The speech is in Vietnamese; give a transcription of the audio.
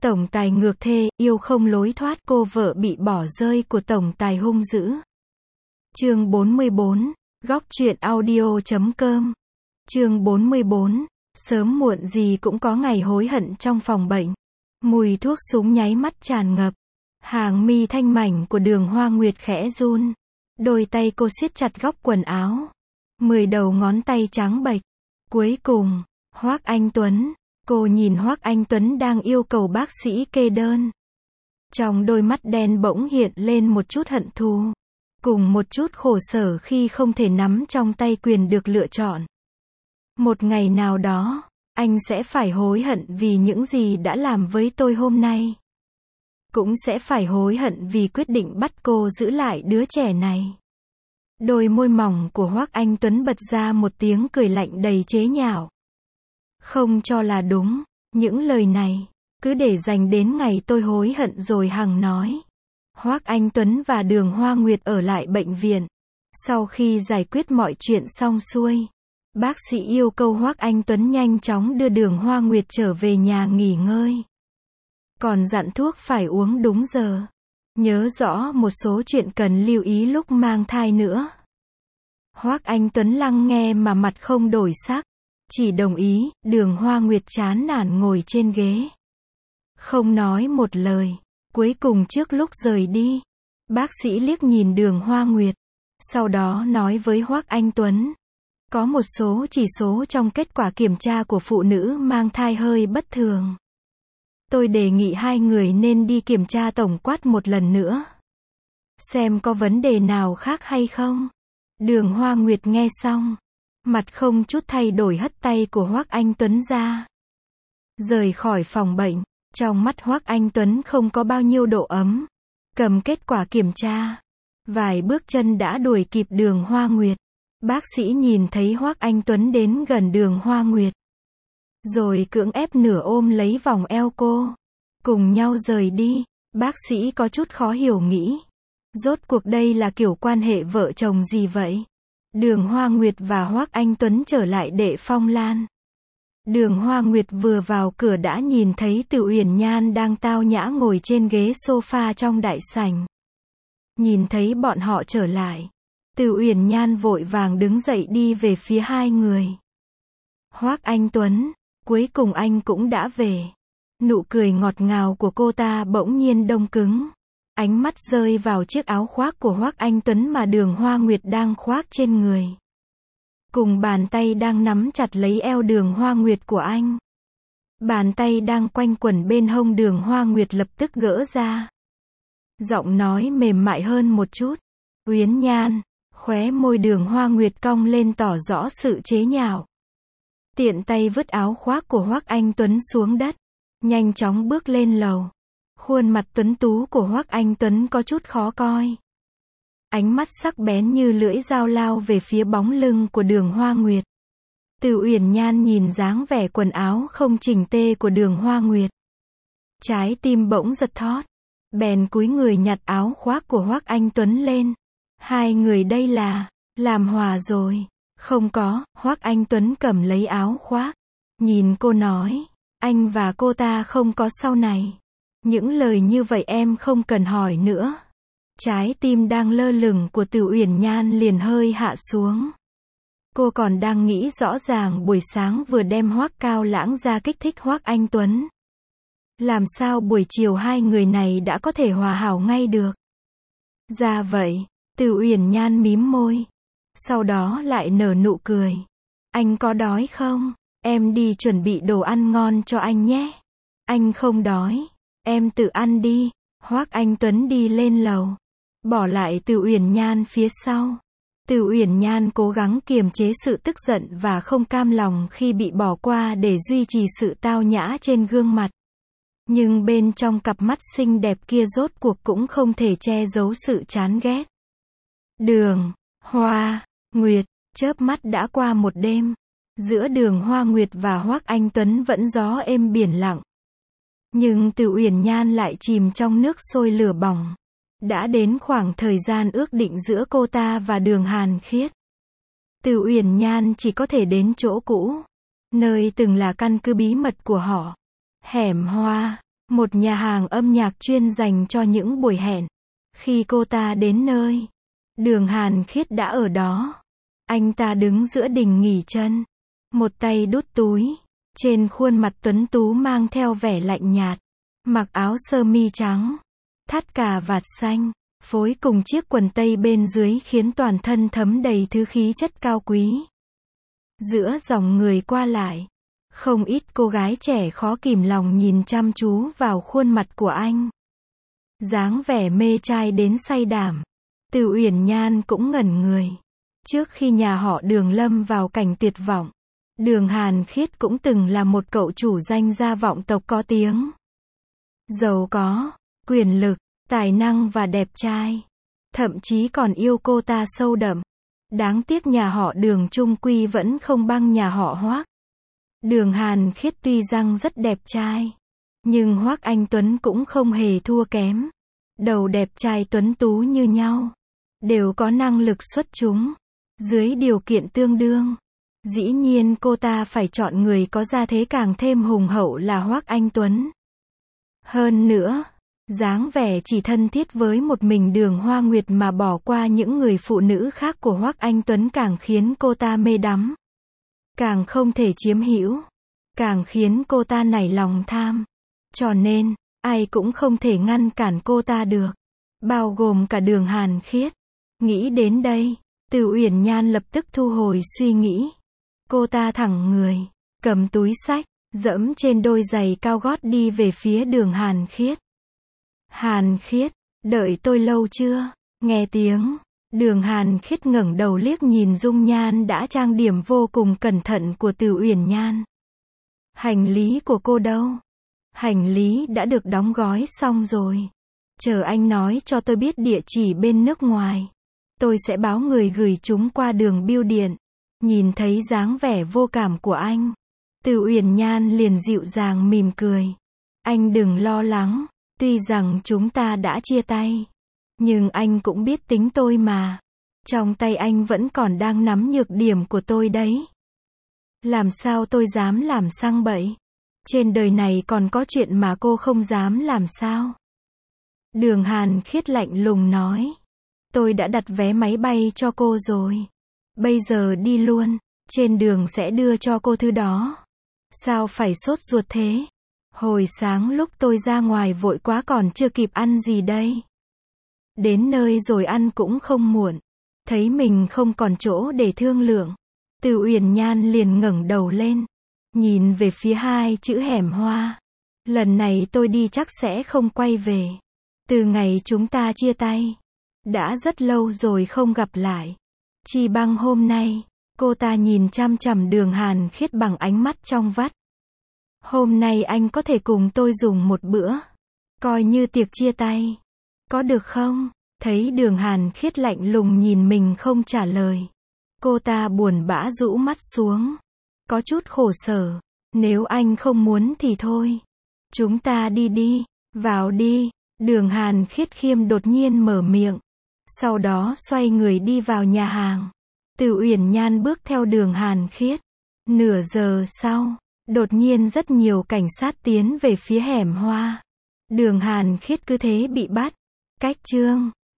Tổng tài ngược thê, yêu không lối thoát, cô vợ bị bỏ rơi của tổng tài hung dữ. Chương 44, góc truyện audio.com. Chương 44, sớm muộn gì cũng có ngày hối hận trong phòng bệnh. Mùi thuốc súng nháy mắt tràn ngập. Hàng mi thanh mảnh của Đường Hoa Nguyệt khẽ run. Đôi tay cô siết chặt góc quần áo. 10 đầu ngón tay trắng bệch. Cuối cùng, Hoắc Anh Tuấn. Cô nhìn Hoắc Anh Tuấn đang yêu cầu bác sĩ kê đơn. Trong đôi mắt đen bỗng hiện lên một chút hận thù, cùng một chút khổ sở khi không thể nắm trong tay quyền được lựa chọn. Một ngày nào đó, anh sẽ phải hối hận vì những gì đã làm với tôi hôm nay. Cũng sẽ phải hối hận vì quyết định bắt cô giữ lại đứa trẻ này. Đôi môi mỏng của Hoắc Anh Tuấn bật ra một tiếng cười lạnh đầy chế nhạo. Không cho là đúng, những lời này, cứ để dành đến ngày tôi hối hận rồi hằng nói. Hoắc Anh Tuấn và Đường Hoa Nguyệt ở lại bệnh viện. Sau khi giải quyết mọi chuyện xong xuôi, bác sĩ yêu cầu Hoắc Anh Tuấn nhanh chóng đưa Đường Hoa Nguyệt trở về nhà nghỉ ngơi. Còn dặn thuốc phải uống đúng giờ. Nhớ rõ một số chuyện cần lưu ý lúc mang thai nữa. Hoắc Anh Tuấn lắng nghe mà mặt không đổi sắc. Chỉ đồng ý. Đường Hoa Nguyệt chán nản ngồi trên ghế. Không nói một lời. Cuối cùng trước lúc rời đi, bác sĩ liếc nhìn Đường Hoa Nguyệt. Sau đó nói với Hoắc Anh Tuấn. Có một số chỉ số trong kết quả kiểm tra của phụ nữ mang thai hơi bất thường. Tôi đề nghị hai người nên đi kiểm tra tổng quát một lần nữa. Xem có vấn đề nào khác hay không. Đường Hoa Nguyệt nghe xong. Mặt không chút thay đổi hất tay của Hoắc Anh Tuấn ra. Rời khỏi phòng bệnh. Trong mắt Hoắc Anh Tuấn không có bao nhiêu độ ấm. Cầm kết quả kiểm tra. Vài bước chân đã đuổi kịp Đường Hoa Nguyệt. Bác sĩ nhìn thấy Hoắc Anh Tuấn đến gần Đường Hoa Nguyệt. Rồi cưỡng ép nửa ôm lấy vòng eo cô. Cùng nhau rời đi. Bác sĩ có chút khó hiểu nghĩ. Rốt cuộc đây là kiểu quan hệ vợ chồng gì vậy? Đường Hoa Nguyệt và Hoắc Anh Tuấn trở lại Đệ Phong Lan. Đường Hoa Nguyệt vừa vào cửa đã nhìn thấy Từ Uyển Nhan đang tao nhã ngồi trên ghế sofa trong đại sảnh. Nhìn thấy bọn họ trở lại, Từ Uyển Nhan vội vàng đứng dậy đi về phía hai người. Hoắc Anh Tuấn, cuối cùng anh cũng đã về. Nụ cười ngọt ngào của cô ta bỗng nhiên đông cứng. Ánh mắt rơi vào chiếc áo khoác của Hoắc Anh Tuấn mà Đường Hoa Nguyệt đang khoác trên người. Cùng bàn tay đang nắm chặt lấy eo Đường Hoa Nguyệt của anh. Bàn tay đang quanh quẩn bên hông Đường Hoa Nguyệt lập tức gỡ ra. Giọng nói mềm mại hơn một chút. Uyển Nhan, khóe môi Đường Hoa Nguyệt cong lên tỏ rõ sự chế nhạo. Tiện tay vứt áo khoác của Hoắc Anh Tuấn xuống đất. Nhanh chóng bước lên lầu. Khuôn mặt tuấn tú của Hoắc Anh Tuấn có chút khó coi. Ánh mắt sắc bén như lưỡi dao lao về phía bóng lưng của Đường Hoa Nguyệt. Từ Uyển Nhan nhìn dáng vẻ quần áo không chỉnh tề của Đường Hoa Nguyệt. Trái tim bỗng giật thót. Bèn cúi người nhặt áo khoác của Hoắc Anh Tuấn lên. Hai người đây là, làm hòa rồi. Không có, Hoắc Anh Tuấn cầm lấy áo khoác. Nhìn cô nói, anh và cô ta không có sau này. Những lời như vậy em không cần hỏi nữa. Trái tim đang lơ lửng của Từ Uyển Nhan liền hơi hạ xuống. Cô còn đang nghĩ rõ ràng buổi sáng vừa đem Hoắc Cao Lãng ra kích thích Hoắc Anh Tuấn. Làm sao buổi chiều hai người này đã có thể hòa hảo ngay được. Ra vậy, Từ Uyển Nhan mím môi. Sau đó lại nở nụ cười. Anh có đói không? Em đi chuẩn bị đồ ăn ngon cho anh nhé. Anh không đói. Em tự ăn đi. Hoắc Anh Tuấn đi lên lầu. Bỏ lại Từ Uyển Nhan phía sau. Từ Uyển Nhan cố gắng kiềm chế sự tức giận và không cam lòng khi bị bỏ qua để duy trì sự tao nhã trên gương mặt. Nhưng bên trong cặp mắt xinh đẹp kia rốt cuộc cũng không thể che giấu sự chán ghét. Đường Hoa Nguyệt, chớp mắt đã qua một đêm. Giữa Đường Hoa Nguyệt và Hoắc Anh Tuấn vẫn gió êm biển lặng. Nhưng Từ Uyển Nhan lại chìm trong nước sôi lửa bỏng. Đã đến khoảng thời gian ước định giữa cô ta và Đường Hàn Khiết. Từ Uyển Nhan chỉ có thể đến chỗ cũ, nơi từng là căn cứ bí mật của họ. Hẻm Hoa. một nhà hàng âm nhạc chuyên dành cho những buổi hẹn. Khi cô ta đến nơi, Đường Hàn Khiết đã ở đó. Anh ta đứng giữa đình nghỉ chân, một tay đút túi, trên khuôn mặt tuấn tú mang theo vẻ lạnh nhạt, mặc áo sơ mi trắng, thắt cà vạt xanh, phối cùng chiếc quần tây bên dưới khiến toàn thân thấm đầy thứ khí chất cao quý. Giữa dòng người qua lại, không ít cô gái trẻ khó kìm lòng nhìn chăm chú vào khuôn mặt của anh. Dáng vẻ mê trai đến say đảm. Từ Uyển Nhan cũng ngẩn người. Trước khi nhà họ Đường lâm vào cảnh tuyệt vọng, Đường Hàn Khiết cũng từng là một cậu chủ danh gia vọng tộc có tiếng. Giàu có, quyền lực, tài năng và đẹp trai. Thậm chí còn yêu cô ta sâu đậm. Đáng tiếc nhà họ Đường chung quy vẫn không bằng nhà họ Hoác. Đường Hàn Khiết tuy rằng rất đẹp trai, nhưng Hoác Anh Tuấn cũng không hề thua kém. Đầu đẹp trai tuấn tú như nhau, đều có năng lực xuất chúng. Dưới điều kiện tương đương, dĩ nhiên cô ta phải chọn người có gia thế càng thêm hùng hậu là Hoác Anh Tuấn. Hơn nữa, dáng vẻ chỉ thân thiết với một mình Đường Hoa Nguyệt mà bỏ qua những người phụ nữ khác của Hoác Anh Tuấn càng khiến cô ta mê đắm. Càng không thể chiếm hữu, càng khiến cô ta nảy lòng tham. Cho nên, ai cũng không thể ngăn cản cô ta được, bao gồm cả Đường Hàn Khiết. Nghĩ đến đây, Từ Uyển Nhan lập tức thu hồi suy nghĩ. Cô ta thẳng người, cầm túi xách, dẫm trên đôi giày cao gót đi về phía Đường Hàn Khiết. Hàn Khiết, đợi tôi lâu chưa? Nghe tiếng, Đường Hàn Khiết ngẩng đầu liếc nhìn dung nhan đã trang điểm vô cùng cẩn thận của Từ Uyển Nhan. Hành lý của cô đâu? Hành lý đã được đóng gói xong rồi. Chờ anh nói cho tôi biết địa chỉ bên nước ngoài. Tôi sẽ báo người gửi chúng qua đường bưu điện. Nhìn thấy dáng vẻ vô cảm của anh, Từ Uyển Nhan liền dịu dàng mỉm cười. Anh đừng lo lắng, tuy rằng chúng ta đã chia tay, nhưng anh cũng biết tính tôi mà. Trong tay anh vẫn còn đang nắm nhược điểm của tôi đấy. Làm sao tôi dám làm sang bậy? Trên đời này còn có chuyện mà cô không dám làm sao? Đường Hàn Khiết lạnh lùng nói. Tôi đã đặt vé máy bay cho cô rồi. Bây giờ đi luôn, trên đường sẽ đưa cho cô thứ đó. Sao phải sốt ruột thế? Hồi sáng lúc tôi ra ngoài vội quá còn chưa kịp ăn gì đây. Đến nơi rồi ăn cũng không muộn. Thấy mình không còn chỗ để thương lượng, Từ Uyển Nhan liền ngẩng đầu lên, nhìn về phía hai chữ hẻm hoa. Lần này tôi đi chắc sẽ không quay về. Từ ngày chúng ta chia tay, đã rất lâu rồi không gặp lại. Chỉ bằng hôm nay, cô ta nhìn chằm chằm Đường Hàn Khiết bằng ánh mắt trong vắt. Hôm nay anh có thể cùng tôi dùng một bữa, coi như tiệc chia tay. Có được không? Thấy Đường Hàn Khiết lạnh lùng nhìn mình không trả lời. Cô ta buồn bã rũ mắt xuống. Có chút khổ sở. Nếu anh không muốn thì thôi. Chúng ta đi đi. Vào đi. Đường Hàn Khiết khiêm đột nhiên mở miệng. Sau đó xoay người đi vào nhà hàng. Từ Uyển Nhan bước theo Đường Hàn Khiết. Nửa giờ sau, đột nhiên rất nhiều cảnh sát tiến về phía hẻm hoa. Đường Hàn Khiết cứ thế bị bắt. Cách chương